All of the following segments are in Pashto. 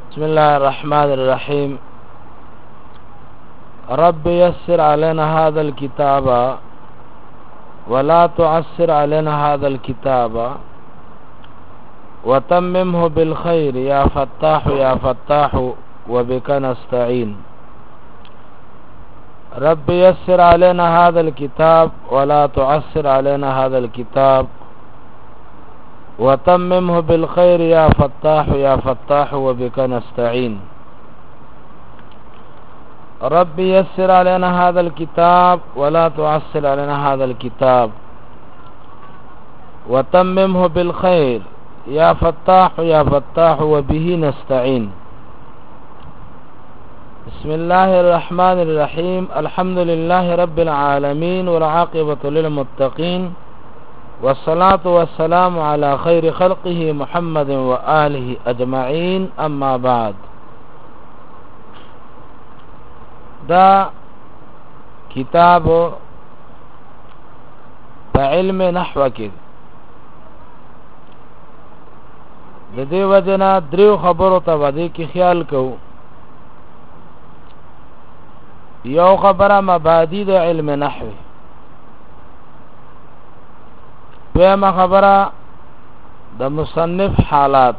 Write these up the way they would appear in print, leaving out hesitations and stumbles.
بسم الله الرحمن الرحيم. رب يسر علينا هذا الكتاب ولا تعسر علينا هذا الكتاب وتممه بالخير يا فتاح يا فتاح وبك نستعين. رب يسر علينا هذا الكتاب ولا تعسر علينا هذا الكتاب وتممه بالخير يا فتاح يا فتاح وبك نستعين. رب يسر علينا هذا الكتاب ولا تعسر علينا هذا الكتاب وتممه بالخير يا فتاح يا فتاح وبه نستعين. بسم الله الرحمن الرحيم. الحمد لله رب العالمين والعاقبة للمتقين والصلاة والسلام على خير خلقه محمد وآله أجمعين. أما بعد، دا کتاب په علم نحو کې د دې وجنا دریو خبرو ته باندې کې خیال کو. یو خبره مبادی د علم نحو، دویمه خبره د مصنف حالات،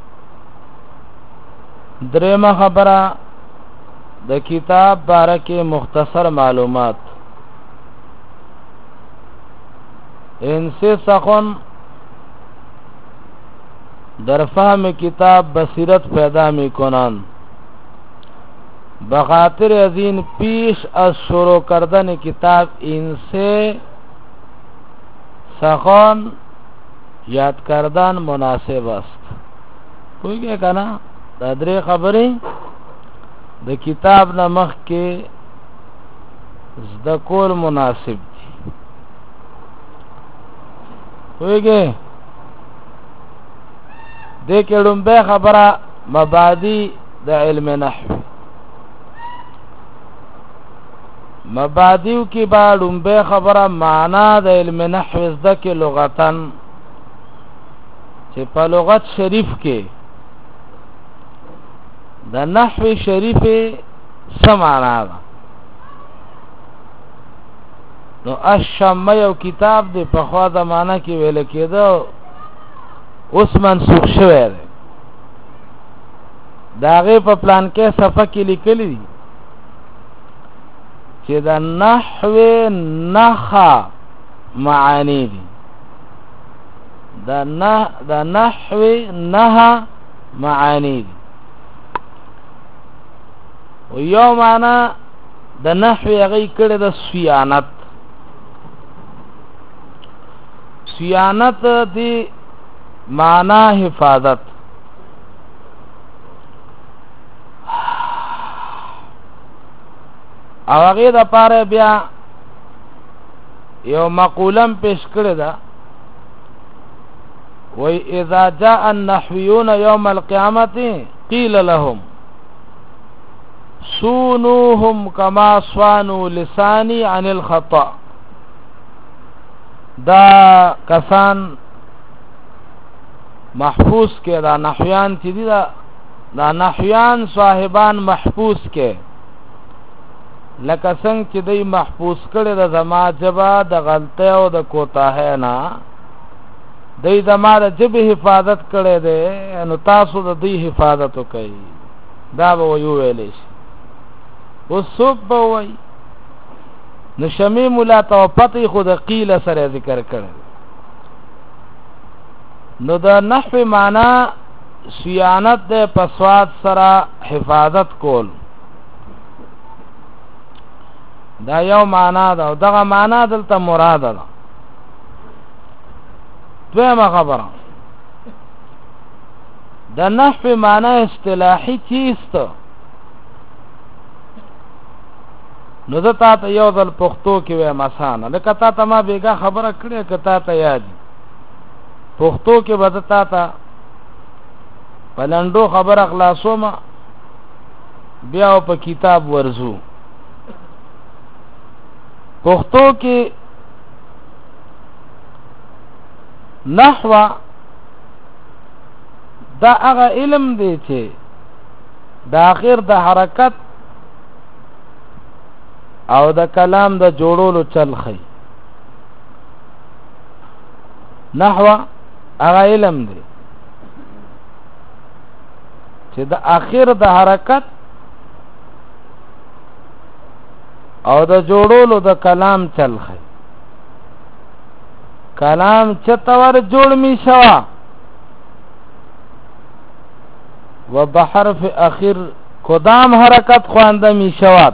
دریمه خبره د کتاب بارکه مختصر معلومات. ان سے سخن در فهم کتاب بصیرت پیدا می کنند، بخاطر ازین پیش از شروع کردن کتاب این سے سخن یاد کردن مناسب است. کوئی که کنا دا درې خبرې د کتاب نمخ کې زده کول مناسب دي. ویګه د کډم به خبره مبادی د علم نحو. مبادیو کې باندې به خبره معنا د علم نحو زده کې لغتن چې په لغت شریف کې د نحو شریف سمانا ده. نو الشمه یو کتاب دی په خوا د معنا کې ویل کېده، اوس منسوخ شوی دی. د هغې په پلان کې صفحه کې لیکلی دي چې د نحو نخا معانی دي. د نحو نها معانی دي. و یو معنا د نحو هغه کړه د صیانت. صیانت دی معنا حفاظت. او هغه د پاره بیا یو مقولم پیش کړی دا، وی اذا جاء النحويون يوم القيامه قيل لهم سونوهم كما صانوا لساني عن الخطأ. دا کسان محفوظ کې دا نحویان چې دي دا نحویان صاحبان محفوظ کې لکه څنګه چې دوی محفوظ کړي د زما جبا د غلطه او د کوتاه نه، دوی زما د جبه حفاظت کړي دي، نو تاسو د دوی حفاظت وکړئ. دا به ویل شي. وسوک به وای نو شمیم لا توپتی خود قیل سره ذکر کړي. نو د نحو معنا صیانت د پسواد سره حفاظت کول، دا یو معنا ده. او دغه معنا دلته مراد ده. دویمه خبره د نحو معنا اصطلاحي چیست. نو دا تا ته یو ځل پښتو کې وای مسانه لکه تا ته ما بیګه خبره کړې کته ته یاد پښتو کې بد تا ته پلندو خبر اخلاصو ما بیا په کتاب ورزو. پښتو کې نحو دا هغه علم دی چې د اخر د حرکت او د کلام د جوړولو چل خي. نحو هغه علم دی چې د اخر د حرکت او د جوړولو د کلام چل خي. کلام چتور جوړ می شوا و بحرف اخر کدام حرکت خوانده می شود.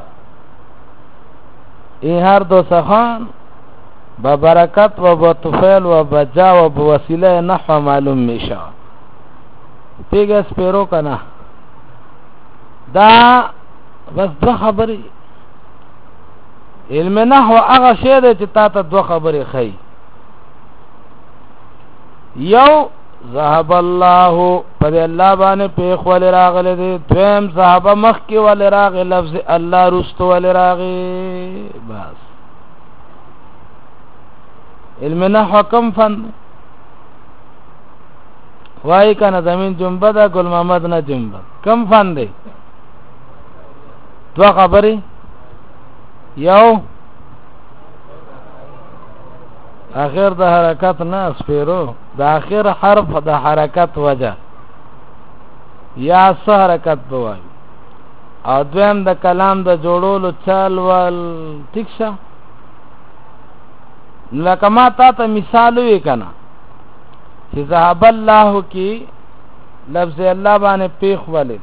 این هر دو سخان با برکت و با طفیل و بجا و با وسیله نحو معلوم می شود. پیگه سپیرو کنا دا بس دو خبری. علم نحو اغا شیده چه تا تا دو خبری خی. یو ذهب الله پر الله باندې پیخ ول راغله دي. دویم ذهب مخ کې ول راغله لفظ الله رستو ول راغي. بس علم نحو کم فن وای کنه زمين جنبه دا ګل محمد نه جنبه کم فن دی. دو خبرې یو اخر د حرکت نه سپیرو د اخر حرف د حرکت وجه یا س حرکت بوای او دویم د کلام د جوړولو چال ول ټیک شه. لکه ما ته مثال وی کنه چې ذهب الله کی لفظ الله باندې پیخ ولې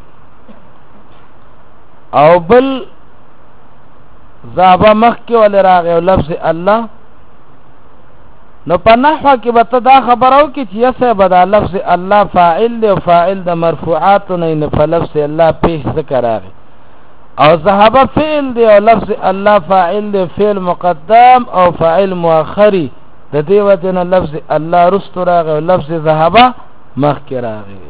او بل ذهب مخ کې ول راغی او لفظ الله. نو په نحو کې به ته دا خبرو کې چې یسه به دا لفظ الله فاعل دی او فاعل د مرفوعات نه په لفظ الله پیش ذکر راغی او ذهب فعل دی او لفظ الله فاعل دی فعل مقدم او فاعل مؤخری د دې وجه نه لفظ الله رستو راغی او لفظ ذهب مخکې راغی.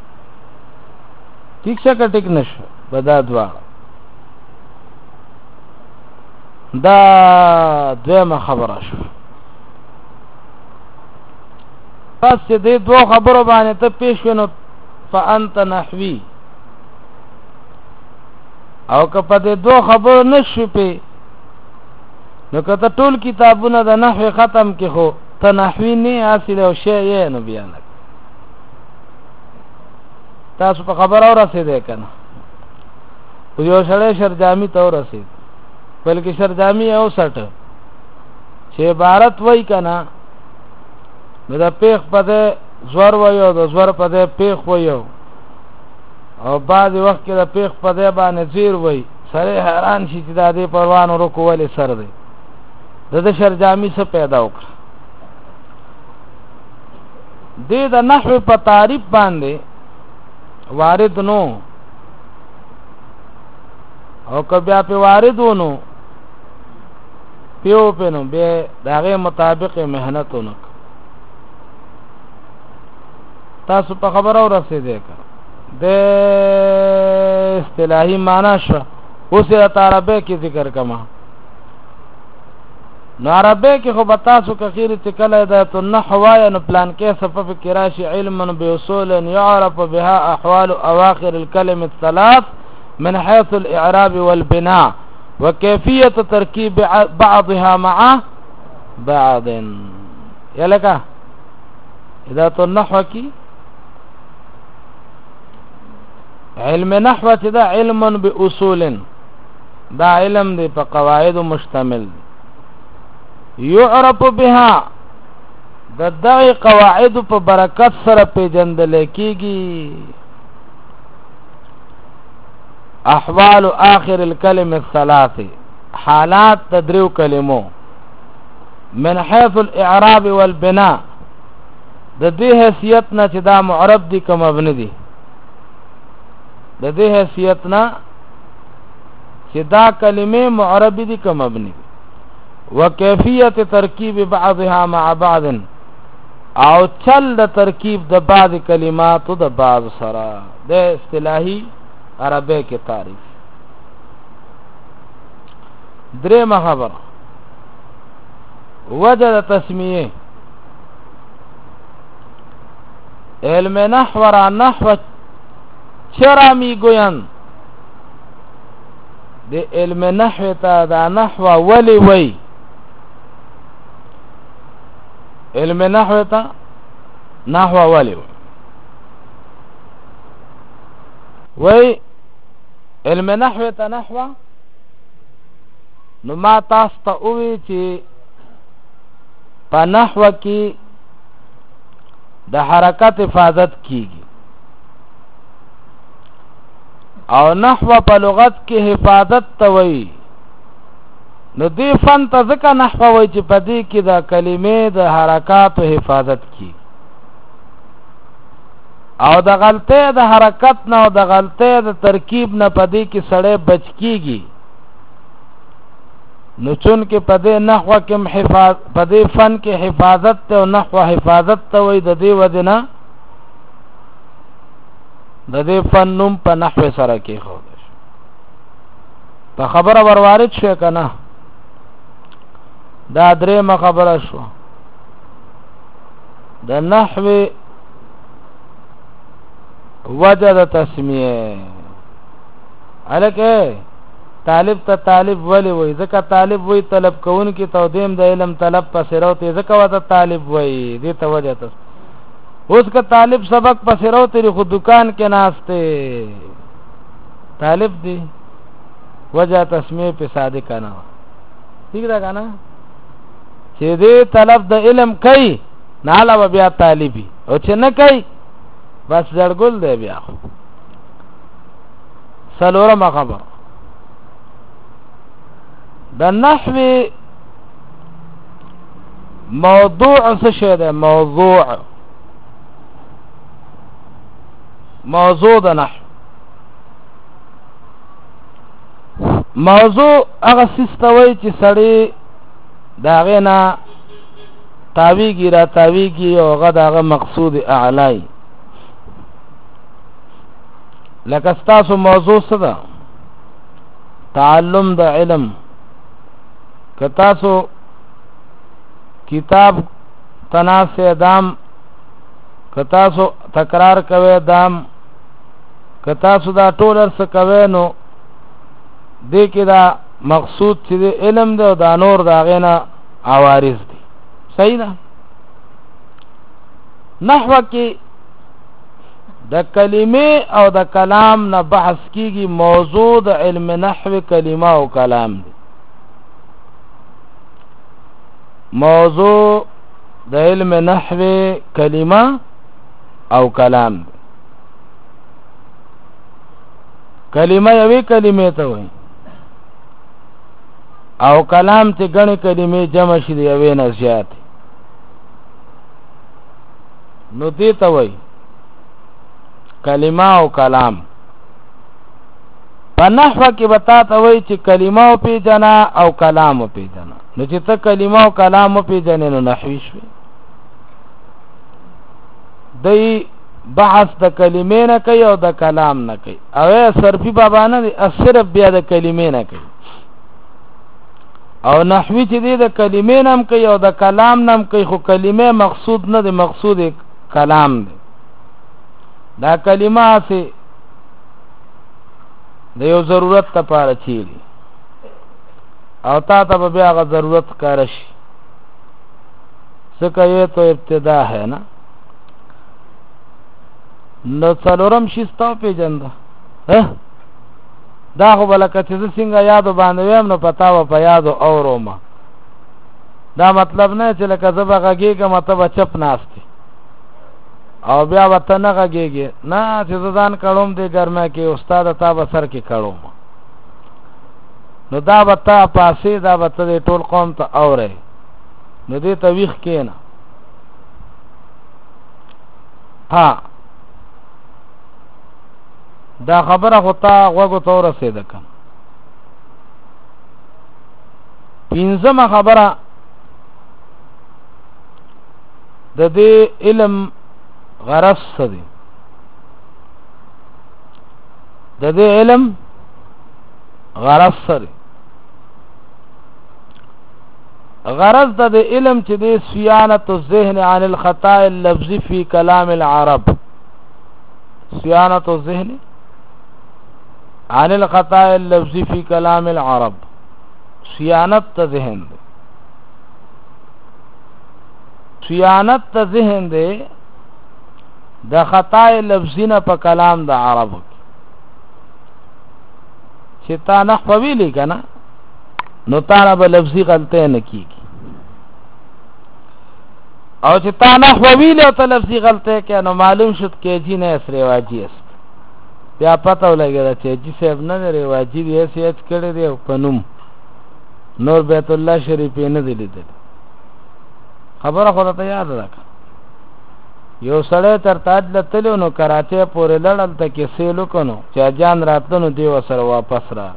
ٹھیک شه که ټیک نشو بدا دوا دا دویمه خبره شو. پس چې دې دو خبرو باندې ته پیش ونو فانت نحوی او که په دې دو خبرو نشو په نو که ته ټول کتابونه د نحو ختم کې خو ته نحوی نه حاصل او شی یې نو بیان تاسو په خبر او رسیدې کنه. یو سړی شرجامی ته رسید بلکې شرجامی او سټ چې عبارت وای کنه نو دا پیخ پده زور ویو دا زور پده پیخ ویو او بعد وقت کې دا پیخ پده باندې زیر وی سره حیران شي چې دا دې پروانو رکو ولی سر دی د شرجامی څخه پیدا وکړه. دې د نحو په تعریف باندې وارد نو او که بیا په وارد ونو پیو پنو به داغه مطابق مهنت ونو. تاسو په خبر او رسیدې کا د اصطلاحي معنا شو اوس د عربی کې ذکر کما. نو عربی کې خو بتاسو کخیر چې کله د النحو نو پلان کې صفف کراشي علما باصول يعرف بها احوال اواخر الكلم الثلاث من حيث الاعراب والبناء وكيفيه تركيب بعضها مع بعض. یلکه اذا النحو کې علم نحو چې دا علم باصول دا علم دی په قواعد مشتمل يعرف بها د دغه قواعد په برکت سره پیژندل کیږي احوال اخر الكلمه الثلاث حالات تدریو کلمو من حيث الاعراب والبناء د دې حیثیت نه چې دا معرب دي کوم مبني دي د دې حیثیت نه چې دا کلمې معرب دي کوم مبني وکیفیت ترکیب بعضها مع بعض او چل د ترکیب د بعض کلمات د بعض سره د اصطلاحي عربی کې تعریف. درې خبر وجه تسمیه علم نحو را نحو چرا میگویند د علم نحو ته دا نحو ولی وی علم نحو ته نحو ولی وی علم نحو ته نحو نو ما تاسو ته وی چې په نحو کې د حرکت حفاظت کیږي او نحو په لغت کې حفاظت ته وایي نو دې فن ته ځکه نحو وایي چې په دې کې د کلمې د حرکاتو حفاظت کیږي او د غلطۍ د حرکت نه او د غلطۍ د ترکیب نه په دې کې سړی بچ کیږي نو چون کې په دې نحو کې حفاظت په دې فن کې حفاظت ته او نحو حفاظت ته وایي د دې وجنه د دې فن نوم په نحو سره کې خو په خبره وروارد شو کنه دا درېمه خبره شو د نحو وجه د تسمیه الکه طالب ته طالب ولی وای ځکه طالب وای طلب کون کی تودیم د علم طلب پسې راوته ځکه وته طالب وای دې ته وجه ته اوس که طالب سبق پسې راوته خو دکان کې ناشته طالب دی وجه تسمیه په صادق نه ٹھیک ده کنه چې دې طلب د علم کوي نه علاوه بیا طالبي او چې نه کوي بس زړګل دی بیا سلورم خبر د نحو موضوع څه شی ده موضوع د نحو موضوع هغه سیستوي چې سړی داغه نه تاویږي را تاویږي او هغه داغه مقصود اعلی لکه تاسو موضوع څه ده تعلم د علم که تاسو کتاب تناسه دام که تاسو تکرار کوي دام که تاسو دا ټول څه کوي نو دې کې دا مقصود چې علم دی او دا نور دا غینا عوارض دي صحیح ده نحو کې د کلمې او د کلام نه بحث کیږي موضوع د علم نحو کلمه او کلام دی موضوع د علم نحو کلمه او کلام دی کلمه یوې کلمې ته وایي او کلام ته غني کلمې جمع شي دی یوې نه زیات نو دې ته وایي کلمه او کلام په نحو کې بتا ته وایي چې کلمه او پیژنا او کلام او پیژنا نو چې ته کلمه او کلام او پیژنې نو نحوي شوي دی بحث د کلمې نه کوي او د کلام نه کوي او صرفي بابا نه دی صرف بیا د کلمې نه کوي او نحوي چې دی د کلمې نام کوي او د کلام نام کوي خو کلمې مقصود نه دی مقصود کلام دی دا کلمه سه د یو ضرورت لپاره چیري او تا ته بیا غو ضرورت کار شي څه کوي ته ابتدا ہے نا نو څلورم شي ستو پیجنده دا خو بلکه چې څنګه یادو باندې ویم نو پتا و په یادو اوروما دا مطلب نه چې لکه زبغږیږه مطلب چپ ناشته او بیا وته نه غږیږي نه چې ځان کړم دې ګرمه کې استاد تا بسر کې کړم نو دا وته پاسې دا وته ټول قوم ته اوره نو دې تویخ کېنا ها دا خبره غوتا غوغو تور رسیده کم پینځمه خبره د دې علم غرض څه دی د دې علم غرض څه دی غرض د علم چې دی صيانه الذهن عن الخطا اللفظي في كلام العرب صيانه الذهن عن الخطا اللفظي في كلام العرب صيانت ذهن دے صيانت ذهن دے د خطا لفظی نه په کلام د عربو چې تا نحو ویلی کنه نو تا به لفظی غلطه نه کیږي او چې تا نحو ویلی او ته لفظی غلطه کې نو معلوم شد کې جی نه اسره واجی است بیا پته ولګی چې جی صاحب نه لري واجی دی سیاست کړی دی په نوم نور بیت الله شریف نه دی لیدل خبره خو ته یاد راک یو سړی تر تاج لتلو نو کراچۍ پورې لړل ته کې سیلو کنو چې جان راتلو دی وسره واپس را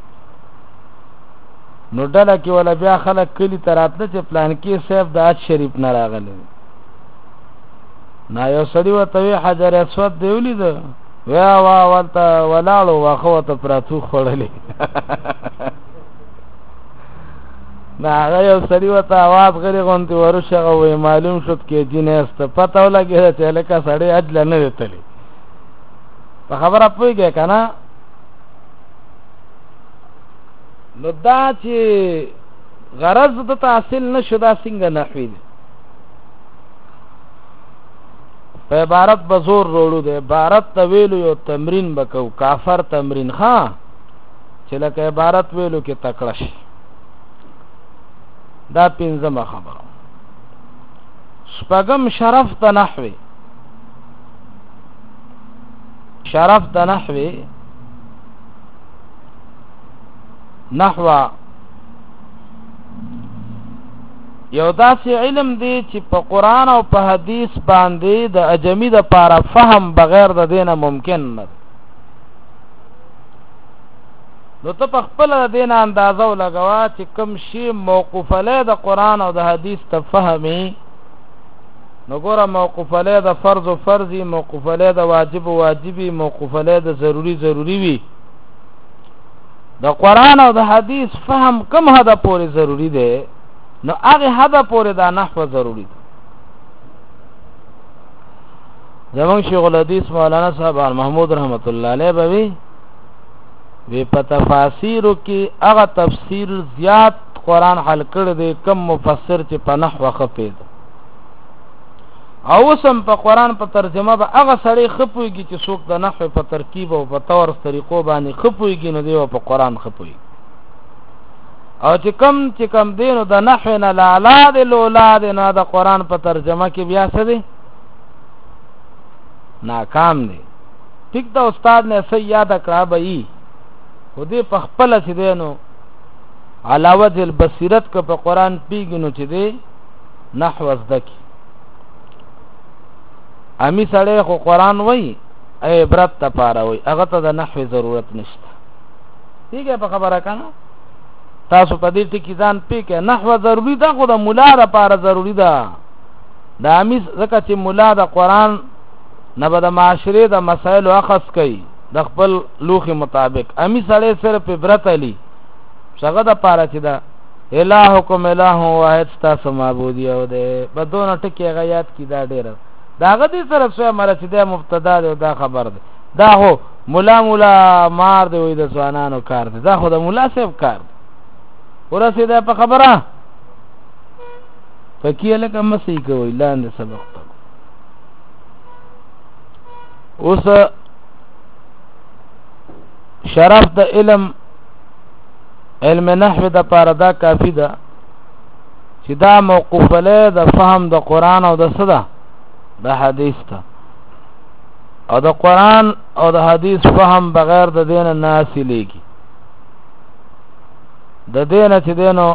نو ډله کې ولا بیا خلک کلی تراتله چې پلان کې صاحب د حج شریف نه راغلی نا یو سړی وته حجر اسود دی ولید وا وا ولته ولاړو واخو ته پراتو خړلې نا هغه یو سړی وته आवाज غری غونتی ورشه وې معلوم شد کې جنست پته ولګی چې لکه سړی اجل نه وتلی په خبره پوهیږي کنه نو دا چې غرض د تحصیل نشو دا څنګه نحوی دی په عبارت بزور روړو دی عبارت تویلو یو تمرین بکو کافر تمرین ها چې لکه عبارت ویلو کې تکړه شي دا پنځمه خبره شپږم شرف د نحوی شرف د نحوی نحو یو داسې علم دی چې په قرآن او په حدیث باندې د اجمی د پاره فهم بغیر د دینه ممکن نه نو ته په خپل دینه اندازو لګوا چې کوم شی موقوف علی د قرآن او د حدیث ته فهمي نو ګوره موقوف علی د فرض او فرضی موقوف علی د واجب او واجبی موقوف علی د ضروری ضروری وی د قرآن او د حدیث فهم کم حد پورې ضروری دی نو هغه حد پورې دا نحو ضروری دی زمون شیخ الحدیث مولانا صاحب محمود رحمت الله علیه بوي وی په تفاسیرو کې هغه تفسیر زیات قرآن حل کړی دی کم مفسر چې په نحو خپید او سم په قرآن په ترجمه به هغه سړی خپويږي چې څوک د نحو په ترکیب او په تور طریقو باندې خپويږي نو دی په قرآن خپوي او چې کم دینو د نحو نه لالا د لولا د نه د قرآن په ترجمه کې بیا څه دی ناکام دی ټیک دا استاد نه صحیح یاد کړه به خو دې په خپل چې دینو علاوه د بصیرت کو په قرآن پیګنو چې دی نحو زدکی امی سړی خو قرآن وای عبرت ته پاره وای هغه ته د نحو ضرورت نشته دیګه په خبره کنه تاسو په دې ټکی ځان پېکه نحو ضروری ده خو د مولا لپاره ضروری ده د امی زکه چې مولا د قرآن نه به د معاشره د مسائل اخص کوي د خپل لوخي مطابق امی سړی صرف عبرت علی څنګه د پاره چې دا الہکم الہ واحد تاسو معبودی او ده بدون ټکی غیات کی دا ډیره دا غدي طرف سره مرسته مبتدا ده دا خبر ده دا هو مولا مار دی وې د ځوانانو کار ده دا خو د مولا صاحب کار ده ورسې ده په خبره فکیه لکه مسیح کوي لاندې سبق اوس شرف د علم نحو د پاره دا کافی ده چې دا موقوف له د فهم د قرآن او د صدا د حدیث ته او د قرآن او د حدیث فهم بغیر د دین ناسی لیږي د دین چې دینو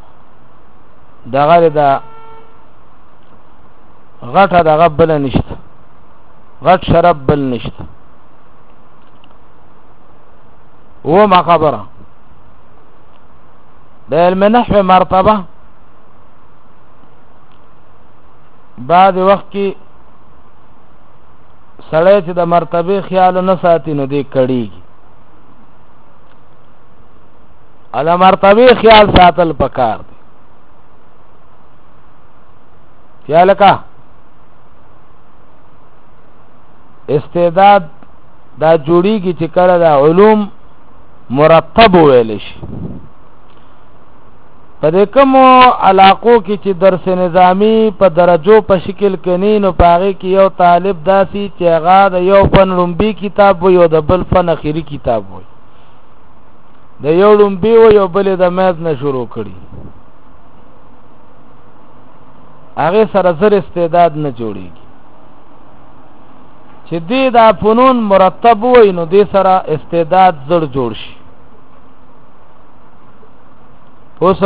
دغه د غټه دغه بل نشته غټ شرب بل نشته و ما خبره د علم نحو مرتبه بعد وخت کې سړی چې د مرتبه خیال نه ساتي نو دی کړيږي اله مرتبه خیال ساتل پکار دی خیال کا استعداد دا جوړیږي چې کله دا علوم مرتب ویل شي. په دې کوم علاقو کې چې درس نظامی په درجو په شکل کې نو پاره کې یو طالب داسي چې هغه د یو فن لومبي کتاب وي او د بل فن اخیری کتاب وي، د یو لومبي وي او بل د میز نه شروع کړي، هغه سره زر استعداد نه جوړيږي. چې دې دا فنون مرتب وي نو دې سره استعداد زر جوړ شي. اوس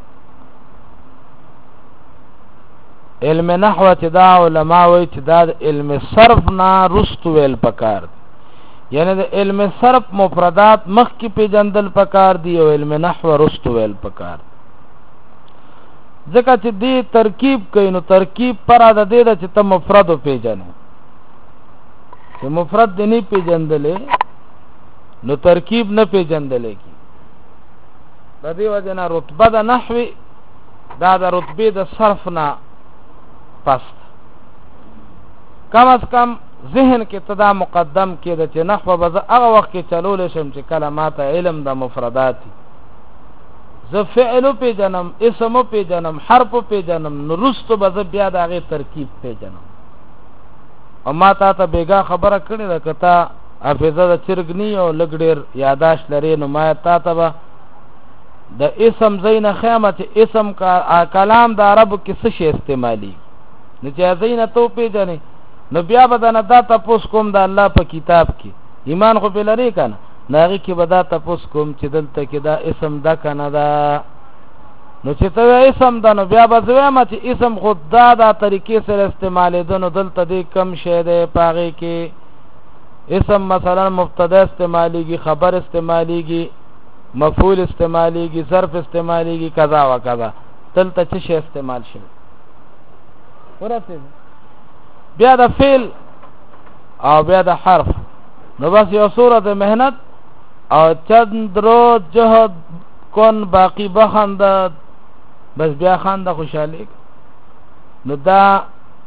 علم نحو چې دا علماء وایي چې دا علم صرف نه رست ویل پکار دی، یعنی د علم صرف مفردات مخ کی پیجندل پکار دی او علم نحو رست ویل پکار دی. ځکه چې دی ترکیب کوي نو ترکیب پر د دې چې ته مفرد پیژنې، چې مفرد دی نه پیجندلې نو ترکیب نه پیجندلې کی. د دې وجه نه رتبه د نحوی دا د رتبه د صرف نه پست، کم از کم ذهن کې تدا مقدم کې د چې نحو به هغه وخت کې چلول شم چې کلمات علم د مفرداتی ز فعل پیجنم، اسم پیجنم، حرف پیجنم، نو رستو به بیا د هغه ترکیب پیجنم. او ما ته بیګا خبره کړې ده کته حافظه د چرګنی او لګډیر یاداش لري نو ما ته د اسم زین خیمه چې اسم کا کلام د عربو کې څه شی استعمالي نو چې زین تو پیژنې نو بیا به دا نه دا تاسو کوم د الله په کتاب کې ایمان خو په لري کنه ناغي کې به دا تاسو کوم چې دلته کې دا اسم دا کنه دا نو چې ته اسم دا نو بیا به زویم چې اسم خود دا طریقې سره استعمالې دنو دلته دې کم شی دی پاغي کې اسم مثلا مبتدا استعماليږي، خبر استعماليږي، مفعول استعماليږي، ظرف استعماليږي، کذا و کذا. دلته څه شی استعمال شي ورته بیا د فعل او بیا د حرف نو بس یو صورت مهنت او چندرو جهد کن باقی بخنده بس بیا خنده خوشحالی نو دا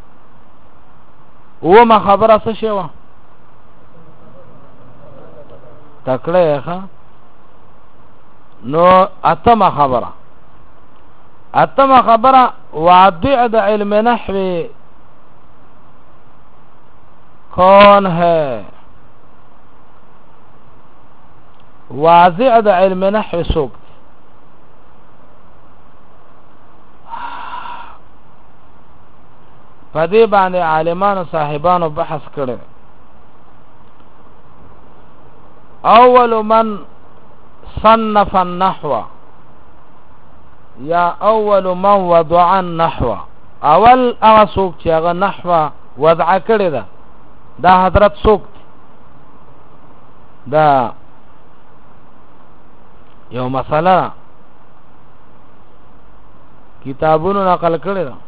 او ما خبره څه شی و تکړه ښه نو اتمه خبره واضع د علم نحو کون ہے، واضع د علم نحو سوک په دې باندې عالمانو صاحبانو بحث کړي. اول من صنف النحو یا اول من وضع النحو، اول هغه څوک چې هغه نحو وضع کړی ده دا حضرت څوک دا یو مسله کتابونو نقل کړی ده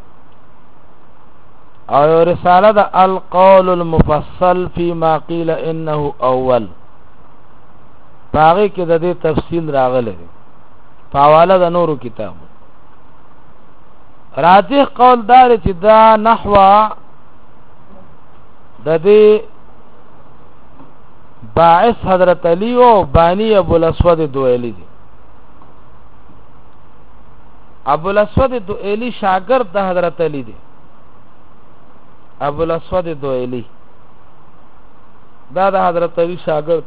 او یو رساله ده القول المفصل فيما قيل انه اول، باغی کې د دې تفصیل راغلی دی په حواله د نورو کتابو. راجح قول دار چې دا نحو د دې باعث حضرت علی او بانی ابو الاسود دوئلی دی. ابو الاسود دوئلی شاگرد د حضرت علی دی. ابو الاسود دوئلی دا د حضرت علی شاگرد.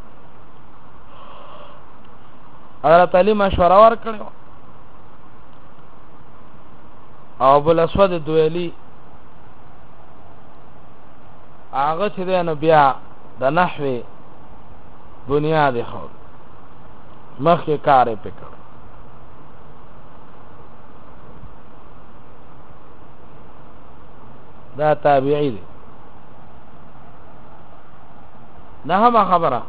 حضرت علی مشوره ورکړو او ابو الاسود دوئلی هغه چې نو بیا د نحوی بنیاد خو مخکې کار پکړ. دا تابعی دی. نه هم خبره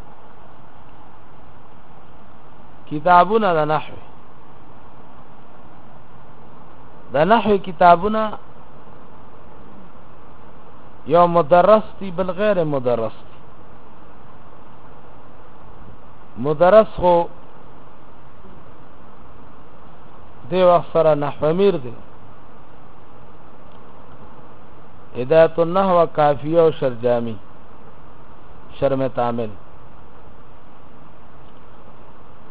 کتابونه د نحوی کتابونه یو مدرس دی بل غیر مدرس دی. مدرس خو دی وقت سره نحو میر دی، هدایت النحو کافیه و شرجامی شرم تعامل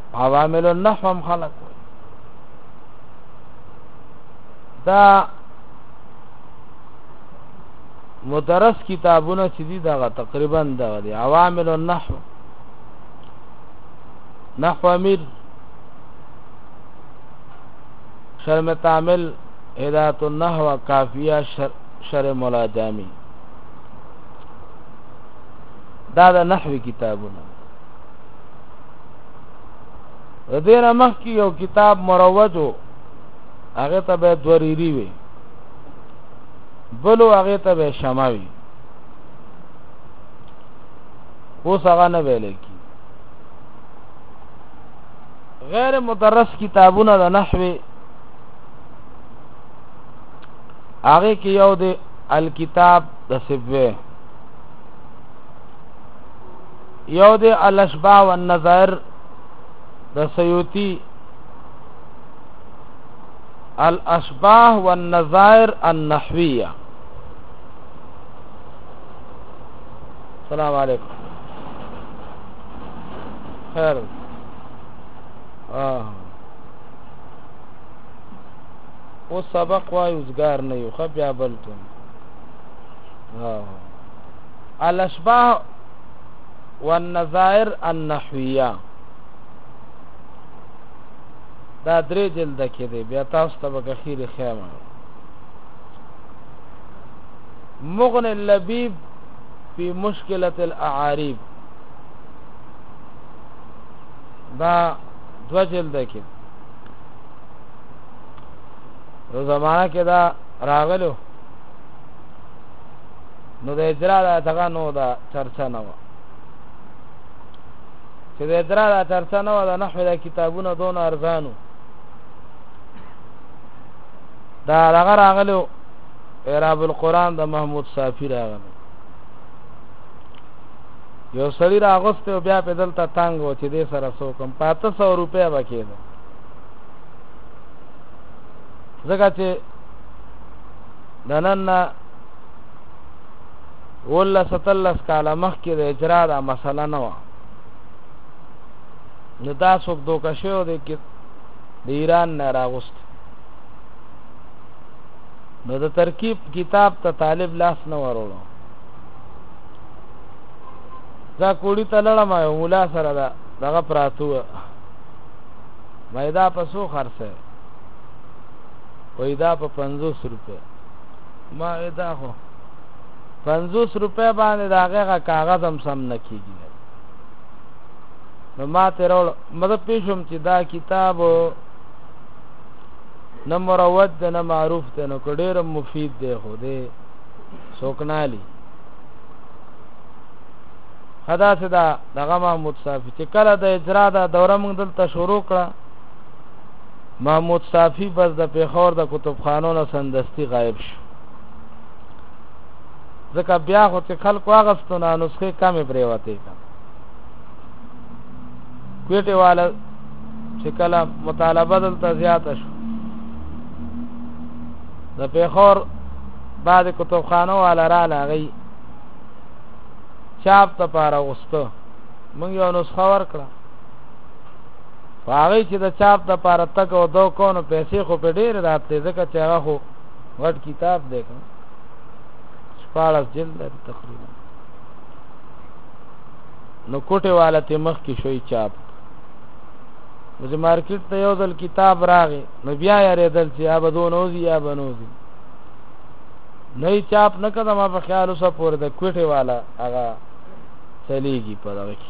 عوامل النحو هم خلق دا مدرس کتابونه چې دي دا تقریبا دا دي عوامل النحو نحو امیر شرم تعمل هدایت النحو کافیه شر مولا جامی دا نحوی کتابونه دیر مخی یو کتاب مروجو هغه ته به دوریری وي بلو هغه ته به شماوي اوس هغه نه ویل کی غیر مدرس کتابونه د نحوی هغه کې یو د الکتاب د سبوه یو د الاشباح والنظائر د سیوطی الاشباح والنظائر النحویه السلام علیکم خیر او سبق وای اوسګار نه یو خو بیا بلتون الاشباح والنظائر النحویه دا درې جلد کې دی بیا تاسو ته به خیر خیمه مغني اللبيب في مشكلة الأعاريب دا دو جلد کې نو زمانہ کې دا راغلو نو د اجرا دا څنګه نو دا چرچا نه و چې د اجرا دا چرچا نه و دا نحوی دا کتابونه دون ارزانو دا راغلو اعراب القرآن د محمود صافی راغلو یو سړی راغسته او بیا په دلته تانګ و چې دې سره سو کم 500 روپیا وکیده زګه چې دنن ولا ستلس کاله مخکې د اجرا دا مسله نه و نو دا څوک دوکه شو د ایران نه راغست نو د ترکیب کتاب ته طالب لاس نه ورولو دا کوړی ته لړم یو مولا سره دا دغه پراتو مېدا په سو خرڅه وېدا په 50 روپے ما ادا خو 50 روپے باندې داغه کاغذ هم سم نکېږي نو ما ته ورول مده پېښوم چې دا کتاب نه مروج ده نه معروف ده نو ډېر مفید دی خو دې سوکنالي حدا صدا دغه محمود صافی چې کله د اجرا دا دوره موږ دلته شروع کړه محمود صافی بس د پیښور د کتابخانو نه سندستی غایب شو ځکه بیا خو چې خلکو واغستونه نسخه کمې پرېوتې کوټه والا چې کله مطالبه دلته زیاته شو د پیښور بعد کتابخانو والا را لاغی چاپ ته پاره وسته موږ یو نسخه ورکړه هغه چې د چاپ د پاره تک او دو کونو پیسې خو په ډېر راته ځکه چې هغه خو غټ کتاب دی 14 جلد تقریبا نو کوټه والا ته مخ کې شوی چاپ مجھے مارکیټ ته یو ځل کتاب راغی نو بیا یې ردل چې ابدو نوزي یا بنوزي نه چاپ نه کړه ما په خیال اوسه پورې د کوټه والا هغه چلیږي په دغه کې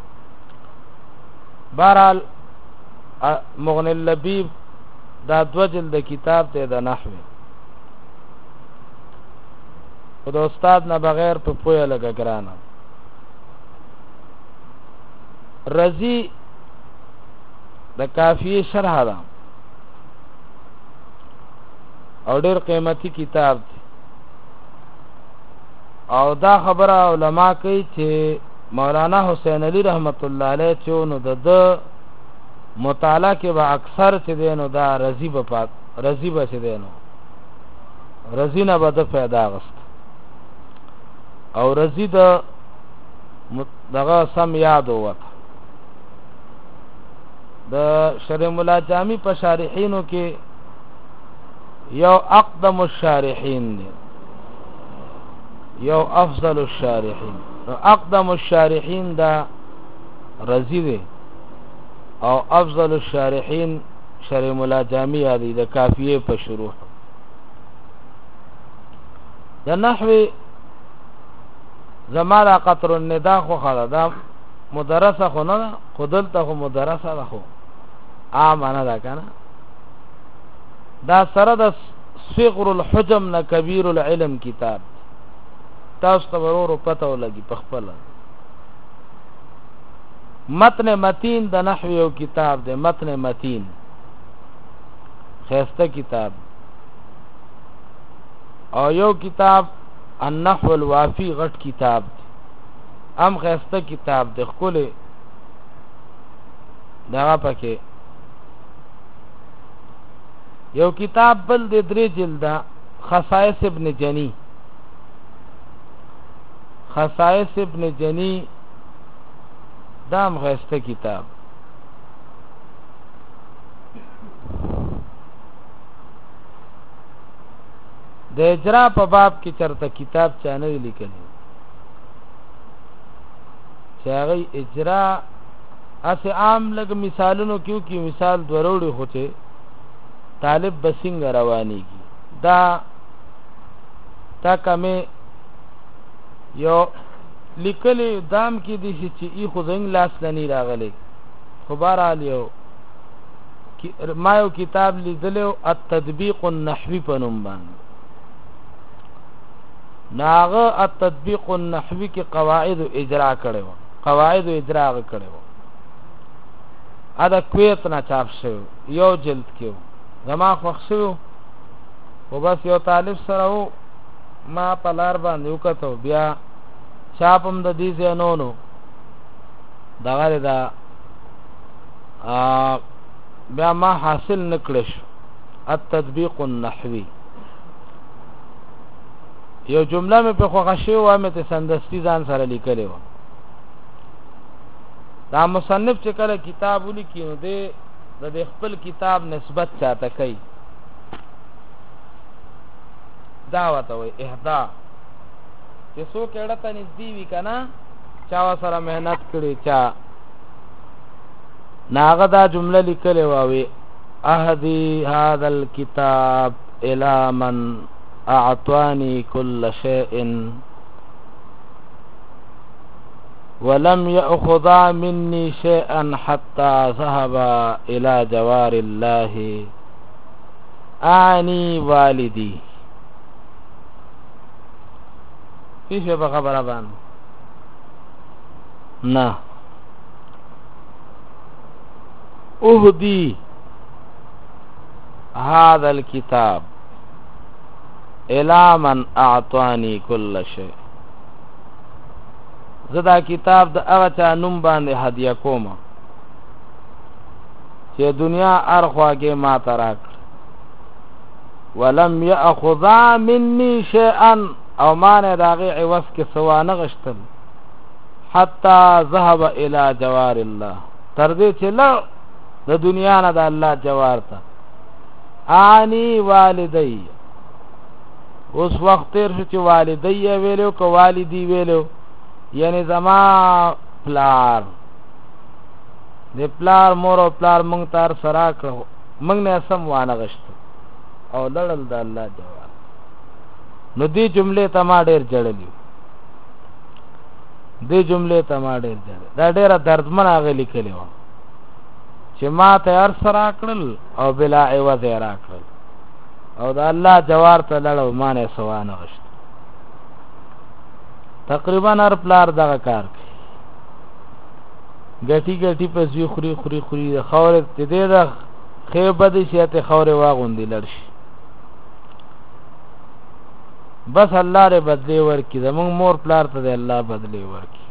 بهرحال مغنی اللبیب دا دو جلد کتاب ته د نحوی او د استاد نه بغیر په پوهه لګا ګرانه رضی د کافیه شرح ده او ډېر قیمتي کتاب دی او دا خبره علما کوي چې مولانا حسین علی رحمت الله علیه چې نو د مطالعه کې با اکثر چې دینو دا رضی به چې دینو رضی نه بده پیدا غست او رضی د دغه سم یاد وته د شرح مولا جامی په شارحینو کې یو اقدم الشارحین دی یو افضل الشارحین. اقدم الشارحین دا رضی دی او افضل الشارحین شرح مولا جامی دی د کافیه په شروح. د نحوی زمارا قطر الندا خو خلا دا مدرسه خو نه خودلته خو مدرسه ده خو عامه ده کنه. دا سره د صغر الحجم نه کبیر العلم کتاب تاسو ته ورو پته ولګي په خپل. متن متین د نحو یو کتاب دی متن متین خسته کتاب او یو کتاب النحو الوافی غټ کتاب دی ام خسته کتاب دی خپل دغه پکې یو کتاب بل د درې جلده خصائص ابن جنی خصائص ابن جنی دام غسته کتاب. د اجرا په باب کې چرته کتاب چانه لیکلی چې هغه اجرا اسه عام لګ مثالونو کیو کی مثال دروړي هوته طالب بسنګ روانيږي دا تا کمه یو لیکلی دام کې دي چې ای خو زنګ لاس لنی راغلی خو بهرحال یو ما یو کتاب لیدلو التطبیق النحوی په نوم باندې ناغه التطبیق النحوی کې قواعد اجرا کړو قواعد اجرا کړو ادا کویت نه چاپ شو یو جلد کې زما خوښ شو او بس یو طالب سره وو ما په لار باندې وکړو بیا چاپم د دې زنونو دغه دا بیا ما حاصل نکړش التطبیق النحوی یو جمله مې په خوښ شو و مې ته سندستی ځان سره لیکلې و. دا مصنف چې کله کتاب ولیکي نو د خپل کتاب نسبت چاته کوي دا وته وي اهدا چې څوک اړه نږدې وي کنه چا سره مهنت کړي چا ناغه دا جمله لیکلې واوي اهدي هذا الكتاب الى من اعطاني كل شيء ولم يأخذ مني شيئا حتى ذهب الى جوار الله اني والدي پیش به خبره باندې نه اهدي هذا الكتاب الى من اعطاني كل شيء زدا کتاب د هغه چا نوم باندې هدیه کوم چې دنیا ارخواږه ما تراک ولم ياخذ مني شيئا او مانه داغه عوض کې سوا نه غشتل حتا ذهب الى جوار الله تر دې چې له د دنیا نه د الله جوار ته اني والدي اوس وخت تیر شو چې والدي ویلو کو والدي ویلو یعنی زما پلار د پلار مور او پلار مونږ تر سره کړو مونږ نه سم وانه غشت او لړل د الله جوار نو دې جمله ته ما ډېر جړلیو دې جمله ته ما ډېر جړل دا ډېر دردمن هغه لیکلی و چې ما ته هر سره کړل او بلا عوض یې راکړل او د الله جوار ته لړو ما نه سوانه غشت تقریبا هر پلار دغه کار کوي ګټي ګټي په زی خوري خوري خوري د خاور ته دې د خیبه دې شته خاور واغوندي لړشي بس الله ر بدلی ورکی زمون مور پلار ته الله بدلی ورکی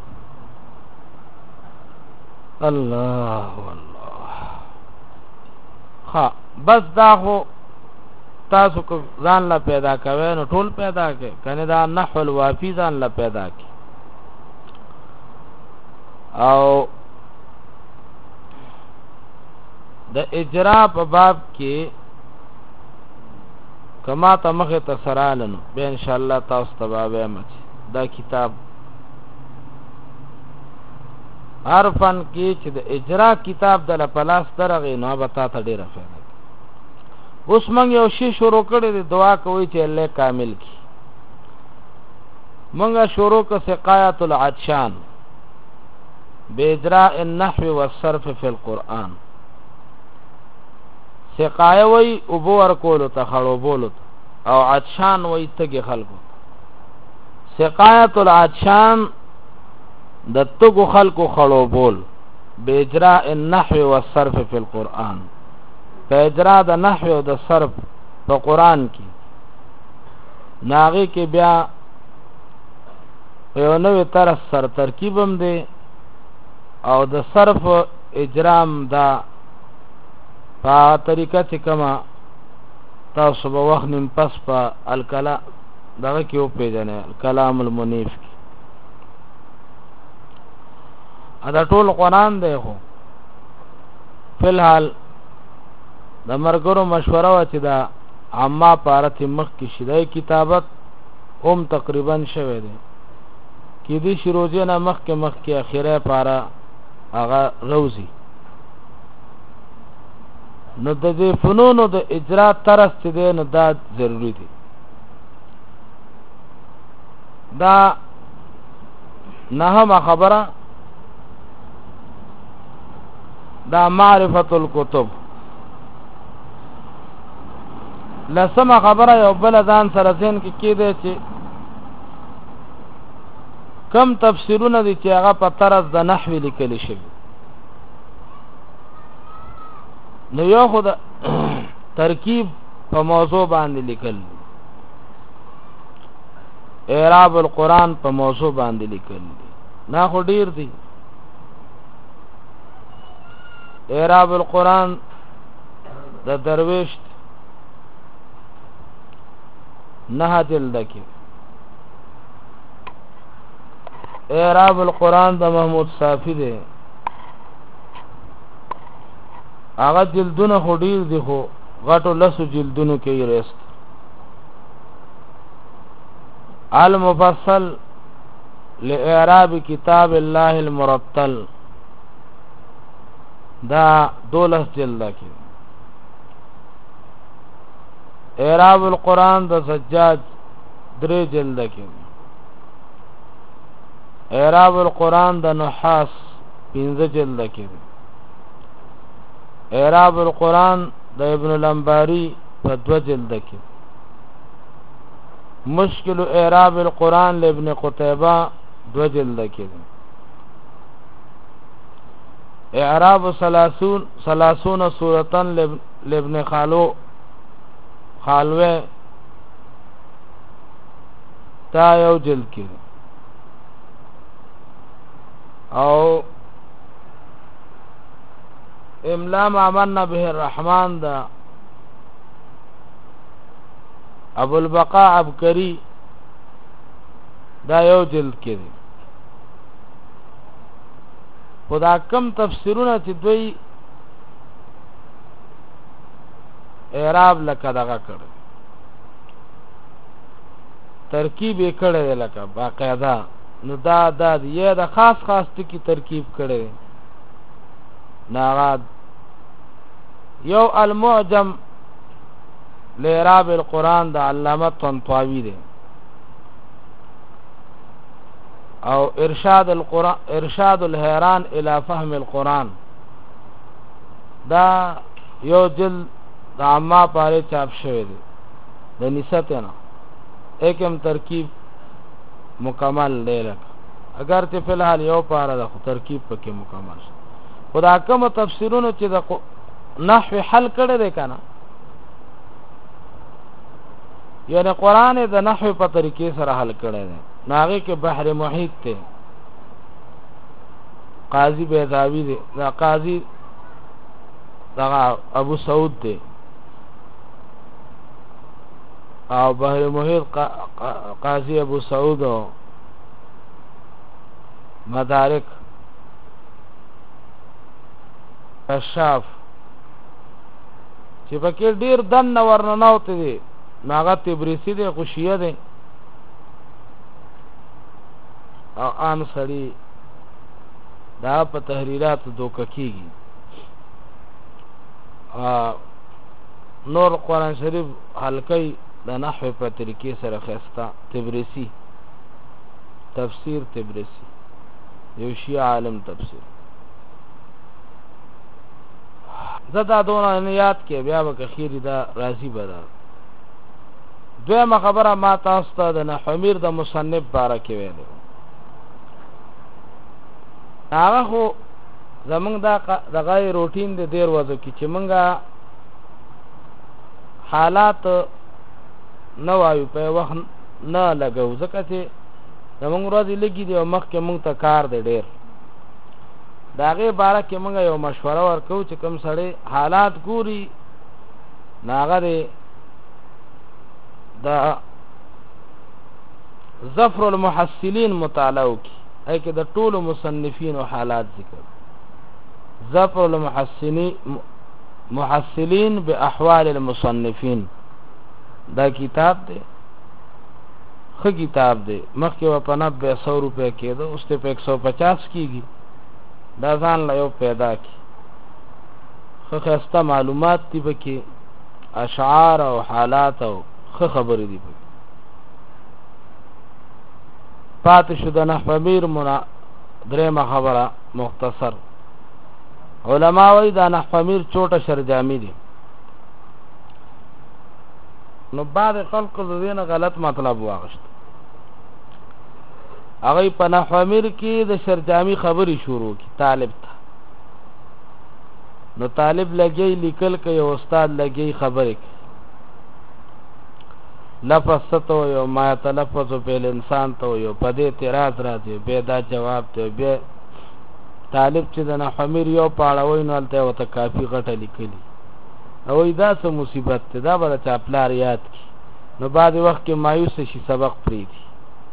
الله والله ها بس دا هو تاسو کو ځان لا پیدا کوي نو ټول پیدا کوي کنه دا نحو الوافی ځان لا پیدا کوي او د اجرا په باب کې کما ته مخه تسرالنو به ان شاء الله تاسو ته به مچ دا کتاب هر فن کې چې د اجرا کتاب د پلاس درغې نو به تا ته ډیره فائدہ اوس موږ یو شی شروع کړی دی دعا کوي چې الله کامل کړي موږ شروع ک سقایت العطشان باجراء النحو والصرف في القرآن سقایه وی ابو ورکولو ته خړو بولو او عطشان وی تګي خلکو سقایت العطشان د تګو خلکو خړو بول باجراء النحو والصرف في القرآن باجراء د نحو او د صرف په قرآن کې ناغي کې بیا یو نوې طرز سر ترکیبم دی او د صرف اجرام دا په طریقه چې کما تاسو به وخت نیم پس په الکلا دغه کې او پیژنې کلام المنیف کې دا ټول قرآن دی خو فلحال د مرګرو مشوره و چې دا عامه پارت مخ کې شیدای کتابت هم تقریبا شوه دی کې دې شروع نه مخ کې اخیره پارا هغه روزي نو د دې فنونو د اجرا طرز چې دی نو دا ضروری دی دا نهم خبره دا معرفت الكتب لسم خبره یو بل ځان سره ذهن کې کېده چې کم تفسیرونه دي چې هغه په طرز د نحو لیکل شوی نو یو خود ترکیب په موضوع باندې لیکل اعراب القرآن په موضوع باندې لیکل نه خو ډیر دي اعراب القرآن د درویش نه جلد کې اعراب القرآن د محمود صافی دی هغه جلدونه خو ډیر دي خو غټو لسو جلدونو کې یې رست المفصل لإعراب كتاب الله المرتل دا 12 جلد کې اعراب القرآن د سجاد 3 جلد کې اعراب القرآن د نحاس 15 جلد کې اعراب القرآن د ابن الانباری په 2 جلد کې مشکل اعراب القرآن لابن قتيبه 2 جلد کې اعراب 30 سورتن لابن خالوه تا یو جلد کې او املا ما من به الرحمن دا ابو البقاء عبقری دا یو جلد کې دی خدا کم تفسیرونه چې دوی اعراب لکه دغه کړ ترکیب یې کړی لکه باقاعده نو دا یې د خاص ټکی ترکیب کړی ناغاد یو المعجم لإعراب القرآن دا علامه طنطاوی دی او ارشاد الحیران الى فهم القرآن دا یو جلد دا عامه پاره چاپ شوی دی د نساتنا ایکم ترکیب مکمل دی لکه اگر چې فی الحال یو پاره د ترکیب پکې مکمل شي خدا کوم تفسیرونو چې د نحو حل کړی دی کنه یعنی قرآن د نحو په طریقې سره حل کړی دی ناغه کې بحر محیط ته قاضی بیضاوی دی دا قاضی دا ابو سعود دی او بحر محیط قاضی ابو سعود او مدارک کشاف چې پکې ډیر دن ورننوته دي هغه تبریسی دی خوشیه دی او عام سړي دا په تحریرات دوکه کیږي نور قرآن شریف حلقی د نحو په طریقې سره خستا تبریسی تفسیر تبریسی یو شیعه عالم تفسیر زدا دونه یاد کې بیا به خیری دا راضی بدا دویمه خبره ما تاسو ته د نحومیر د مصنف بارکه ویلو هغه خو زمونږ د غیر روټین د دیر وځو کې چې مونږه حالات نه وایو په وخت نه لګو ځکه چې زمونږ ورځې لګي دی او مخکې مونږ ته کار دی ډېر د هغې باره کې مونږ یو مشوره ورکوو چې کوم سړی حالات ګوري نو هغه دی د ظفر المحصلین مطالعه وکړي ای کې د ټولو مصنفینو حالات ذکر ظفر المحصلین باحوال المصنفین دا کتاب دی خو کتاب دی مخکې و په 900 روپے کېده اوس ته په 150 کېږي دا ځان له یو پیدا کی خو ښایسته معلومات دي پکې اشعار او حالات او خو خبرې دي پاتې شو د نحومیر درېمه خبره مختصر علما وایي دا نحومیر چوټه شرجامي دي نو بعد خلق د دې نه غلط مطلب واغشت هغه په نحومیر کې د شرجامي خبري شروع کی طالب ته نو طالب لګي لیکل کوي او استاد لګي خبرې لفظ ستو یو ما تلفظ په انسان ته یو په دې اعتراض راځي به دا جواب ته به طالب چې د نحومیر یو پاړوي نو الته وته کافی غټه لیکلي او دا څه مصیبت ته دا بل چا پلار یاد کی نو بعد وخت کې مایوس شي سبق پری دي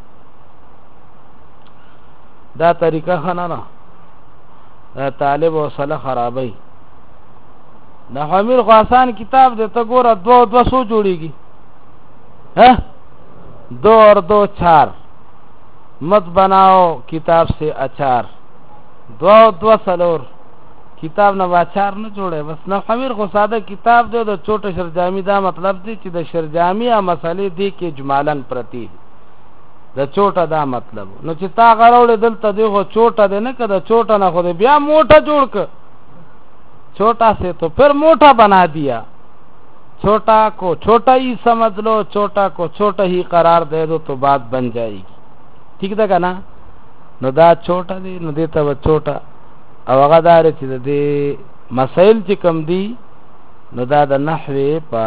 دا طریقه خنه نه طالب او صله خرابای نحومیر خاصان کتاب دې ته ګوره 200 جوړیږي ها 2 और 2 4 मत बनाओ किताब से अचार 2 सलोर किताब न वाचार न जोड़े बस नحومیر خو ساده کتاب دی د چوټه شرجامی دا مطلب دی چې د شرجامی مسئله دی کې اجمالاً پرتی د چوټه دا مطلب نو چې تا غړول دلته دی خو چوټه دی نه کده چوټه نه خو بیا موټه جوړ ک छोटा से तो फिर मोटा बना दिया छोटा को छोटा ही समझ लो छोटा को छोटा ही करार दे दो तो बात बन जाएगी ठीक ده کنه نو دا छोटा دی نو دیتا و छोटा او هغه دار چې د مسائل چې کم دي نو دا د نحوی په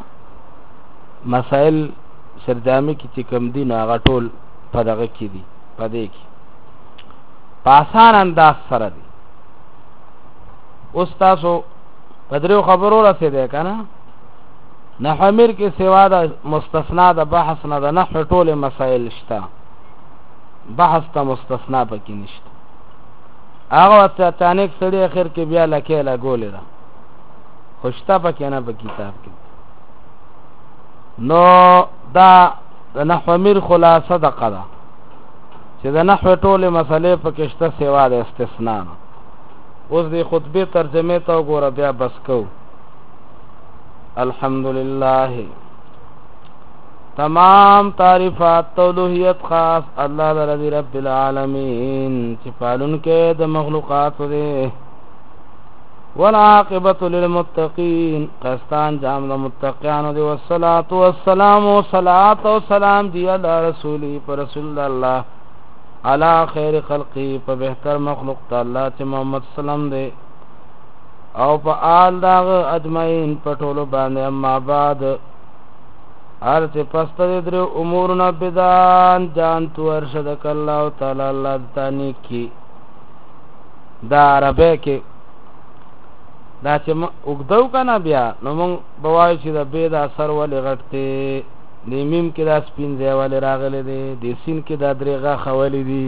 مسائل شرجامی کې چې کم دي نو هغه ټول په دغه کې دي په دې کې په آسان انداز سره دي اوس تاسو پدریو خبرو رسیدای کنه نحومیر کې سوا د مستثنا د بحث نه د نحو ټول مسائل شته بحث ته مستثنا پکې نشته هغه اچانک سړی اخر کې بیا لکه لا ګولې دا خوشتا پکې نه په کتاب کې نو دا د نحومیر خلاصه د قضا چې د نحو ټول مسائل پکې شته سوا د استثناء اوس د خطبه ترجمه ته وګوره بیا بس کو الحمدللہ تمام تعریفات توحید خاص اللہ رضی رب العالمین چې پالون کې د مخلوقات دې والعاقبۃ للمتقین قستان جام د متقینو دې والصلاة والسلام صلوات و سلام دی علی رسولی پر رسول الله علی خیر خلقی په بهتر مخلوق الله چې محمد سلام دې او په آل داغ اجمعین په ټولو باندې اما بعد هر چې پسته درو امورنا بدان جان تو ارشدک الله تعالی الله تعالی کی دا عربه کې دا چې وګدو کنه بیا نو مونږ بوای چې دا به دا اثر ولې غټته د میم کې دا سپین ځای ولې راغلي دي د سین کې دا درېغه خولې دي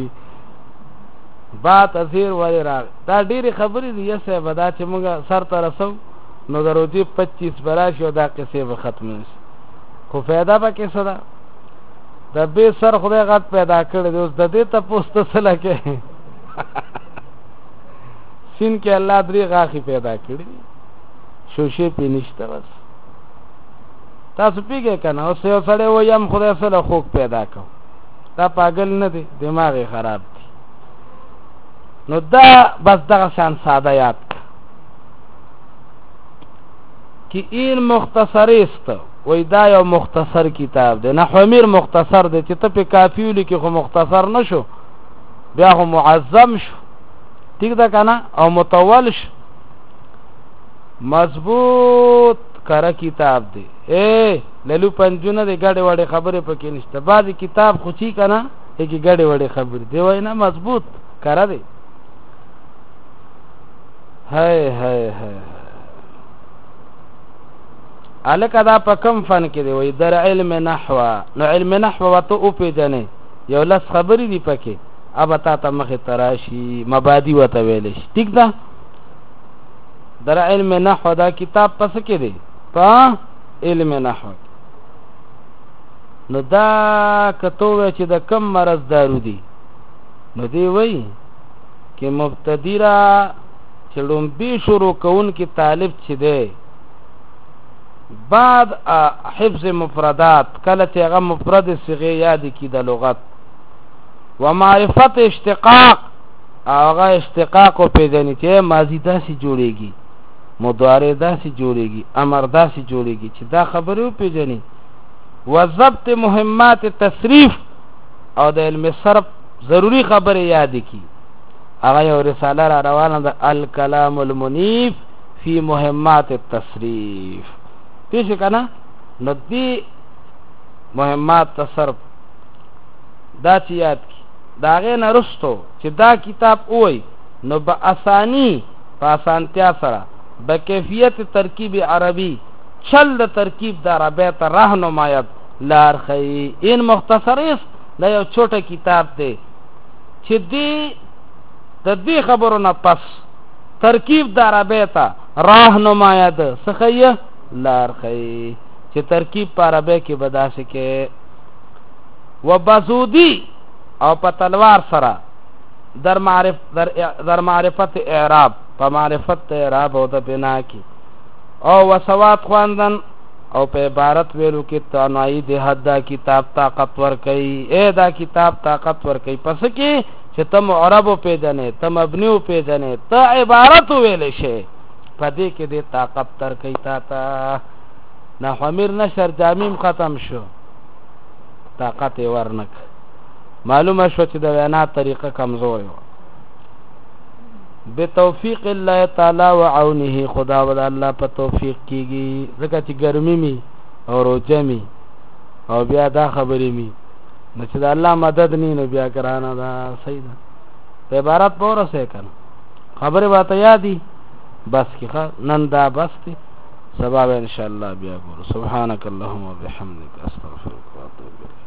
با تاثیر وای راغ دا ډېری خبرې دي یسه ودا چې موږ سر ته رسو نو دروځي 25 براشي او دا قصې به ختم نشي خو فایده به کې څه ده د به سر خدای غت پیدا کړی دی اوس د دې ته پوسټ سره کې سین کې الله درې غاخي پیدا کړی شوشې پې نشته بس تاسو پیږئ که نه اوس یو سړی وایي هم خدای سره خوک پیدا کړو دا پاگل نه دی دماغ یې خراب دی نو دا بس دغه شان ساده یاد که این مختصری است وای دا یو مختصر کتاب دی نحو امیر مختصر دی چې ته په کافی ولیکې خو مختصر نشو بیا خو معظم شو ٹھیک ده که نه او مطول شو مضبوط کره کتاب دی للو پنجونه دی ګډې وړې خبرې پکې نشته بعضې کتاب خو چی که نه هکې ګډې وړې خبرې دی وای نه مضبوط کره دی الکه دا په کم فن کې دی وای در علم نحو نو علم نحو ورته وپېژنې یو لس خبرې دي پکې ابه تا ته مخې ته راشي مبادي ورته ویلی شي ټیک ده در علم نحو دا کتاب پس کې دی په علم نحو نو دا کتو وی چې د کم مرض دارو دی نو دی وی که مبتدی را چې لومبي شروع کون کې طالب چې دی بعد حفظ مفردات کله چې هغه مفرد صيغه یاد کی د لغت و معرفت اشتقاق هغه اشتقاق او پیژنې چې ماضی داسې جوړيږي مضارع داسې جوړيږي امر داسې جوړيږي چې دا خبرو پیژنې و ضبط مهمات تصریف او د علم صرف ضروری خبره یاد کی هغه یو رساله را روانه ده الکلام المنیف فی مهمات التصریف پیش کنه نو دی مهمات تصرف دا چې یاد کی دا غې نه رستو چې دا کتاب وای نو به اسانی په اسانتیا سره به کیفیت ترکیب عربی چل د ترکیب د عربی ته راهنمایت لار خی این مختصر است دا یو چھوٹا کتاب دی چې دی د دې خبرو نه پس ترکیب د عربی ته راهنمایت سخیه لار خی چې ترکیب په عربی کې بداسه کې و بزودی او په تلوار سره در معرفت اعراب په معرفت اعراب او د بنا کې او وسوات خواندن او په عبارت ویلو کې تنائی د حد دا کتاب طاقت ور کوي دا کتاب طاقت ور کوي پس کې چې تم عربو پیژنې تم مبنیو پیژنې ته عبارت ویلې شي په دې کې د طاقت تر کوي تا نحو امیر نشر جامیم ختم شو طاقت ورنک معلومه شو چې د وینا طریقه کمزور و بتوفیق الله تعالی و عونه خدا ول الله په توفیق کیږي ځکه چې ګرمي می او روزه می او بیا دا خبرې می نو چې د الله مدد نه نو بیا کرانه دا صحیح ده په عبارت پوره سه کنه خبره واته یادي بس کی نن دا بس تی سبب ان شاء الله بیا ګور سبحانك اللهم وبحمدك استغفرك واتوب اليك